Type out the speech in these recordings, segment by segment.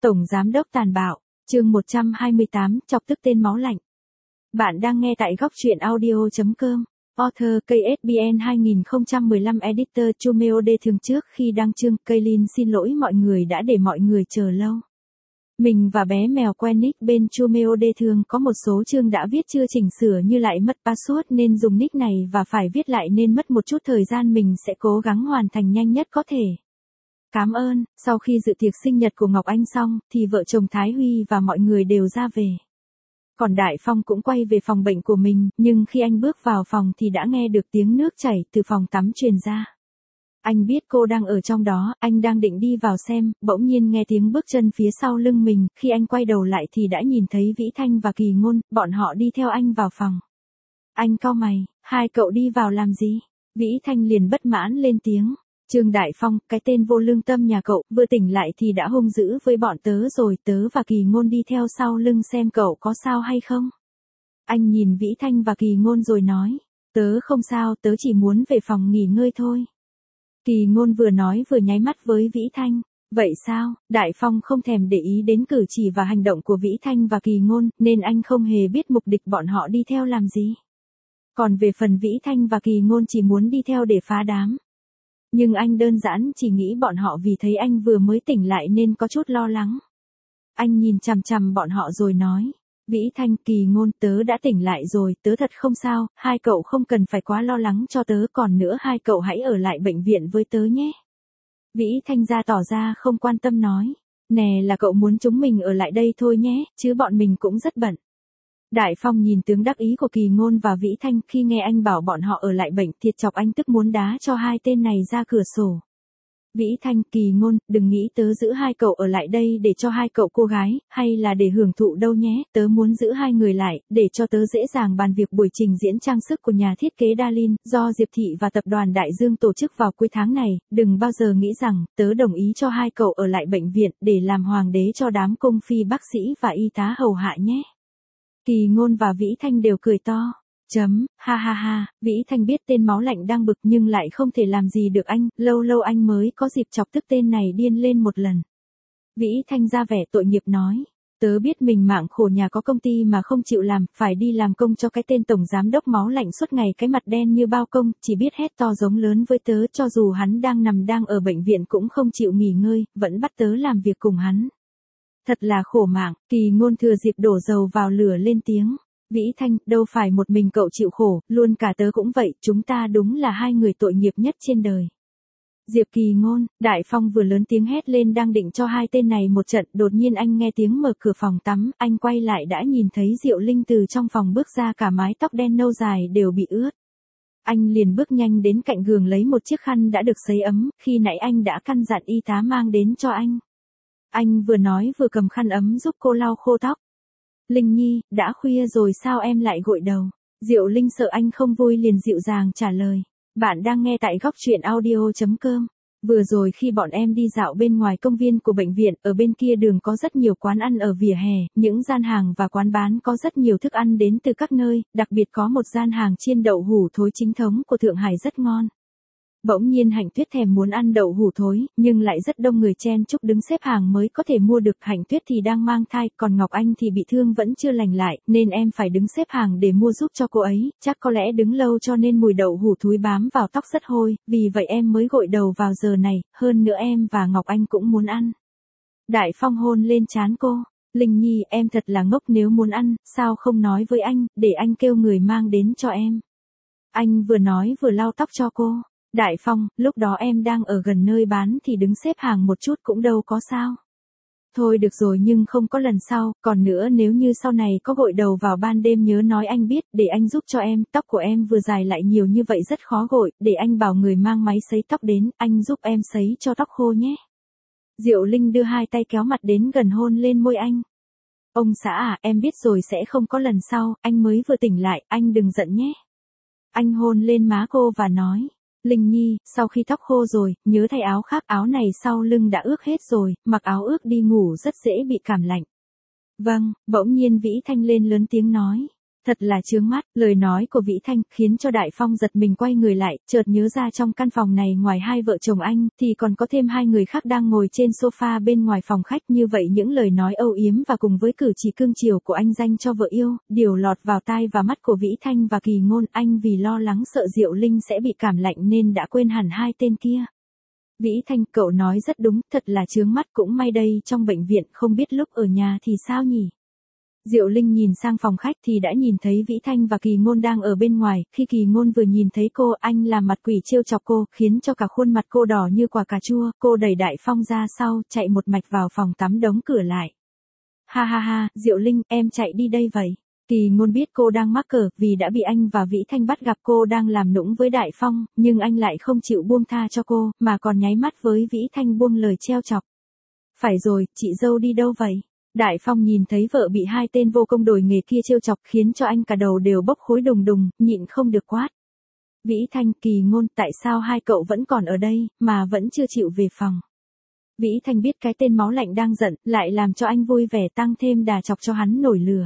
Tổng Giám đốc tàn bạo, chương 128, chọc tức tên máu lạnh. Bạn đang nghe tại góc truyện audio.com. Author KSBN 2015 Editor Chumeode thường trước khi đăng chương, Kaylin xin lỗi mọi người đã để mọi người chờ lâu. Mình và bé mèo quen nick bên Chumeode thường có một số chương đã viết chưa chỉnh sửa như lại mất password nên dùng nick này và phải viết lại nên mất một chút thời gian, mình sẽ cố gắng hoàn thành nhanh nhất có thể. Cảm ơn. Sau khi dự tiệc sinh nhật của Ngọc Anh xong, thì vợ chồng Thái Huy và mọi người đều ra về. Còn Đại Phong cũng quay về phòng bệnh của mình, nhưng khi anh bước vào phòng thì đã nghe được tiếng nước chảy từ phòng tắm truyền ra. Anh biết cô đang ở trong đó, anh đang định đi vào xem, bỗng nhiên nghe tiếng bước chân phía sau lưng mình, khi anh quay đầu lại thì đã nhìn thấy Vĩ Thanh và Kỳ Ngôn, bọn họ đi theo anh vào phòng. Anh cau mày, hai cậu đi vào làm gì? Vĩ Thanh liền bất mãn lên tiếng. Trương Đại Phong, cái tên vô lương tâm nhà cậu, vừa tỉnh lại thì đã hung dữ với bọn tớ rồi, tớ và Kỳ Ngôn đi theo sau lưng xem cậu có sao hay không. Anh nhìn Vĩ Thanh và Kỳ Ngôn rồi nói, tớ không sao, tớ chỉ muốn về phòng nghỉ ngơi thôi. Kỳ Ngôn vừa nói vừa nháy mắt với Vĩ Thanh, vậy sao? Đại Phong không thèm để ý đến cử chỉ và hành động của Vĩ Thanh và Kỳ Ngôn, nên anh không hề biết mục đích bọn họ đi theo làm gì. Còn về phần Vĩ Thanh và Kỳ Ngôn chỉ muốn đi theo để phá đám. Nhưng anh đơn giản chỉ nghĩ bọn họ vì thấy anh vừa mới tỉnh lại nên có chút lo lắng. Anh nhìn chằm chằm bọn họ rồi nói, Vĩ Thanh, Kỳ Ngôn, tớ đã tỉnh lại rồi, tớ thật không sao, hai cậu không cần phải quá lo lắng cho tớ, còn nữa hai cậu hãy ở lại bệnh viện với tớ nhé. Vĩ Thanh tỏ ra không quan tâm nói, nè là cậu muốn chúng mình ở lại đây thôi nhé, chứ bọn mình cũng rất bận. Đại Phong nhìn tướng đắc ý của Kỳ Ngôn và Vĩ Thanh, khi nghe anh bảo bọn họ ở lại bệnh thiệt chọc anh tức muốn đá cho hai tên này ra cửa sổ. Vĩ Thanh, Kỳ Ngôn, đừng nghĩ tớ giữ hai cậu ở lại đây để cho hai cậu cô gái, hay là để hưởng thụ đâu nhé, tớ muốn giữ hai người lại, để cho tớ dễ dàng bàn việc buổi trình diễn trang sức của nhà thiết kế Darlin, do Diệp Thị và tập đoàn Đại Dương tổ chức vào cuối tháng này, đừng bao giờ nghĩ rằng, tớ đồng ý cho hai cậu ở lại bệnh viện, để làm hoàng đế cho đám cung phi bác sĩ và y tá hầu hạ nhé. Kỳ Ngôn và Vĩ Thanh đều cười to. Ha ha ha, Vĩ Thanh biết tên máu lạnh đang bực nhưng lại không thể làm gì được anh, lâu lâu anh mới có dịp chọc tức tên này điên lên một lần. Vĩ Thanh ra vẻ tội nghiệp nói, tớ biết mình mạng khổ nhà có công ty mà không chịu làm, phải đi làm công cho cái tên tổng giám đốc máu lạnh suốt ngày, cái mặt đen như bao công, chỉ biết hét to giống lớn với tớ, cho dù hắn đang ở bệnh viện cũng không chịu nghỉ ngơi, vẫn bắt tớ làm việc cùng hắn. Thật là khổ mạng. Kỳ Ngôn thừa dịp đổ dầu vào lửa lên tiếng. Vĩ Thanh, đâu phải một mình cậu chịu khổ, luôn cả tớ cũng vậy, chúng ta đúng là hai người tội nghiệp nhất trên đời. Diệp Kỳ Ngôn, Đại Phong vừa lớn tiếng hét lên đang định cho hai tên này một trận, đột nhiên anh nghe tiếng mở cửa phòng tắm, anh quay lại đã nhìn thấy Diệu Linh từ trong phòng bước ra, cả mái tóc đen nâu dài đều bị ướt. Anh liền bước nhanh đến cạnh giường lấy một chiếc khăn đã được sấy ấm, khi nãy anh đã căn dặn y tá mang đến cho anh. Anh vừa nói vừa cầm khăn ấm giúp cô lau khô tóc. Linh Nhi, đã khuya rồi sao em lại gội đầu? Diệu Linh sợ anh không vui liền dịu dàng trả lời. Bạn đang nghe tại góc truyện audio.com. Vừa rồi khi bọn em đi dạo bên ngoài công viên của bệnh viện, ở bên kia đường có rất nhiều quán ăn ở vỉa hè, những gian hàng và quán bán có rất nhiều thức ăn đến từ các nơi, đặc biệt có một gian hàng chiên đậu hủ thối chính thống của Thượng Hải rất ngon. Bỗng nhiên Hạnh Tuyết thèm muốn ăn đậu hủ thối, nhưng lại rất đông người chen chúc đứng xếp hàng mới có thể mua được. Hạnh Tuyết thì đang mang thai, còn Ngọc Anh thì bị thương vẫn chưa lành lại, nên em phải đứng xếp hàng để mua giúp cho cô ấy, chắc có lẽ đứng lâu cho nên mùi đậu hủ thối bám vào tóc rất hôi, vì vậy em mới gội đầu vào giờ này, hơn nữa em và Ngọc Anh cũng muốn ăn. Đại Phong hôn lên trán cô, Linh Nhi, em thật là ngốc, nếu muốn ăn, sao không nói với anh, để anh kêu người mang đến cho em. Anh vừa nói vừa lau tóc cho cô. Đại Phong, lúc đó em đang ở gần nơi bán thì đứng xếp hàng một chút cũng đâu có sao. Thôi được rồi, nhưng không có lần sau, còn nữa nếu như sau này có gội đầu vào ban đêm nhớ nói anh biết, để anh giúp cho em, tóc của em vừa dài lại nhiều như vậy rất khó gội, để anh bảo người mang máy sấy tóc đến, anh giúp em sấy cho tóc khô nhé. Diệu Linh đưa hai tay kéo mặt đến gần hôn lên môi anh. Ông xã à, em biết rồi sẽ không có lần sau, anh mới vừa tỉnh lại, anh đừng giận nhé. Anh hôn lên má cô và nói. Linh Nhi, sau khi tóc khô rồi, nhớ thay áo khác, áo này sau lưng đã ướt hết rồi, mặc áo ướt đi ngủ rất dễ bị cảm lạnh. Vâng, bỗng nhiên Vĩ Thanh lên lớn tiếng nói. Thật là chướng mắt, lời nói của Vĩ Thanh khiến cho Đại Phong giật mình quay người lại, chợt nhớ ra trong căn phòng này ngoài hai vợ chồng anh, thì còn có thêm hai người khác đang ngồi trên sofa bên ngoài phòng khách, như vậy những lời nói âu yếm và cùng với cử chỉ cương chiều của anh dành cho vợ yêu, đều lọt vào tai và mắt của Vĩ Thanh và Kỳ Ngôn. Anh vì lo lắng sợ Diệu Linh sẽ bị cảm lạnh nên đã quên hẳn hai tên kia. Vĩ Thanh, cậu nói rất đúng, thật là chướng mắt, cũng may đây trong bệnh viện, không biết lúc ở nhà thì sao nhỉ? Diệu Linh nhìn sang phòng khách thì đã nhìn thấy Vĩ Thanh và Kỳ Ngôn đang ở bên ngoài, khi Kỳ Ngôn vừa nhìn thấy cô, anh làm mặt quỷ trêu chọc cô, khiến cho cả khuôn mặt cô đỏ như quả cà chua, cô đẩy Đại Phong ra sau, chạy một mạch vào phòng tắm đóng cửa lại. Ha ha ha, Diệu Linh, em chạy đi đây vậy. Kỳ Ngôn biết cô đang mắc cỡ, vì đã bị anh và Vĩ Thanh bắt gặp cô đang làm nũng với Đại Phong, nhưng anh lại không chịu buông tha cho cô, mà còn nháy mắt với Vĩ Thanh buông lời trêu chọc. Phải rồi, chị dâu đi đâu vậy? Đại Phong nhìn thấy vợ bị hai tên vô công đổi nghề kia trêu chọc khiến cho anh cả đầu đều bốc khói đùng đùng, nhịn không được quát. Vĩ Thanh, Kỳ Ngôn, tại sao hai cậu vẫn còn ở đây, mà vẫn chưa chịu về phòng? Vĩ Thanh biết cái tên máu lạnh đang giận, lại làm cho anh vui vẻ tăng thêm đà chọc cho hắn nổi lửa.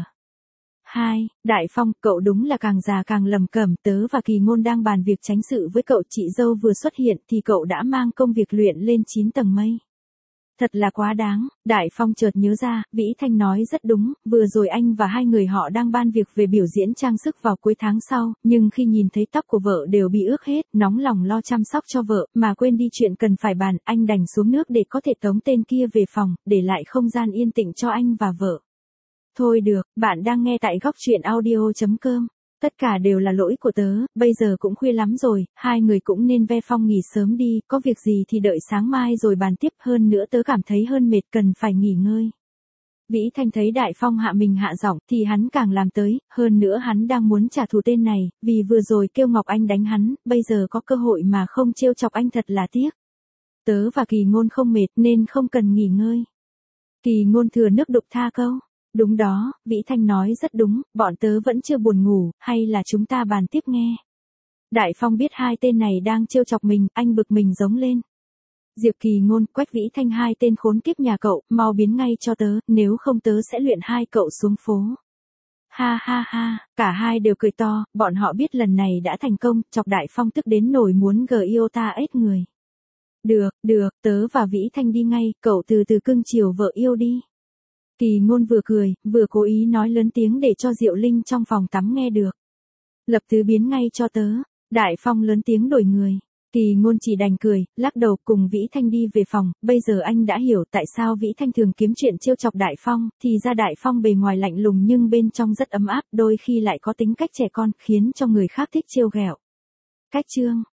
Đại Phong, cậu đúng là càng già càng lầm cẩm, tớ và Kỳ Ngôn đang bàn việc tránh sự với cậu, chị dâu vừa xuất hiện thì cậu đã mang công việc luyện lên 9 tầng mây. Thật là quá đáng. Đại Phong chợt nhớ ra, Vĩ Thanh nói rất đúng, vừa rồi anh và hai người họ đang ban việc về biểu diễn trang sức vào cuối tháng sau, nhưng khi nhìn thấy tóc của vợ đều bị ướt hết, nóng lòng lo chăm sóc cho vợ, mà quên đi chuyện cần phải bàn, anh đành xuống nước để có thể tống tên kia về phòng, để lại không gian yên tĩnh cho anh và vợ. Thôi được, bạn đang nghe tại góc truyện audio.com. Tất cả đều là lỗi của tớ, bây giờ cũng khuya lắm rồi, hai người cũng nên ve phong nghỉ sớm đi, có việc gì thì đợi sáng mai rồi bàn tiếp, hơn nữa tớ cảm thấy hơn mệt, cần phải nghỉ ngơi. Vĩ Thanh thấy Đại Phong hạ mình hạ giọng thì hắn càng làm tới, hơn nữa hắn đang muốn trả thù tên này, vì vừa rồi kêu Ngọc Anh đánh hắn, bây giờ có cơ hội mà không trêu chọc anh thật là tiếc. Tớ và Kỳ Ngôn không mệt nên không cần nghỉ ngơi. Kỳ Ngôn thừa nước đục tha câu. Đúng đó, Vĩ Thanh nói rất đúng, bọn tớ vẫn chưa buồn ngủ, hay là chúng ta bàn tiếp nghe. Đại Phong biết hai tên này đang trêu chọc mình, anh bực mình giống lên. Diệp Kỳ Ngôn, Quách Vĩ Thanh, hai tên khốn kiếp nhà cậu, mau biến ngay cho tớ, nếu không tớ sẽ luyện hai cậu xuống phố. Ha ha ha, cả hai đều cười to, bọn họ biết lần này đã thành công, chọc Đại Phong tức đến nổi muốn giota ếch người. Được, tớ và Vĩ Thanh đi ngay, cậu từ từ cưng chiều vợ yêu đi. Kỳ Ngôn vừa cười, vừa cố ý nói lớn tiếng để cho Diệu Linh trong phòng tắm nghe được. Lập tức biến ngay cho tớ. Đại Phong lớn tiếng đổi người. Kỳ Ngôn chỉ đành cười, lắc đầu cùng Vĩ Thanh đi về phòng, bây giờ anh đã hiểu tại sao Vĩ Thanh thường kiếm chuyện trêu chọc Đại Phong, thì ra Đại Phong bề ngoài lạnh lùng nhưng bên trong rất ấm áp, đôi khi lại có tính cách trẻ con, khiến cho người khác thích trêu ghẹo. Cách chương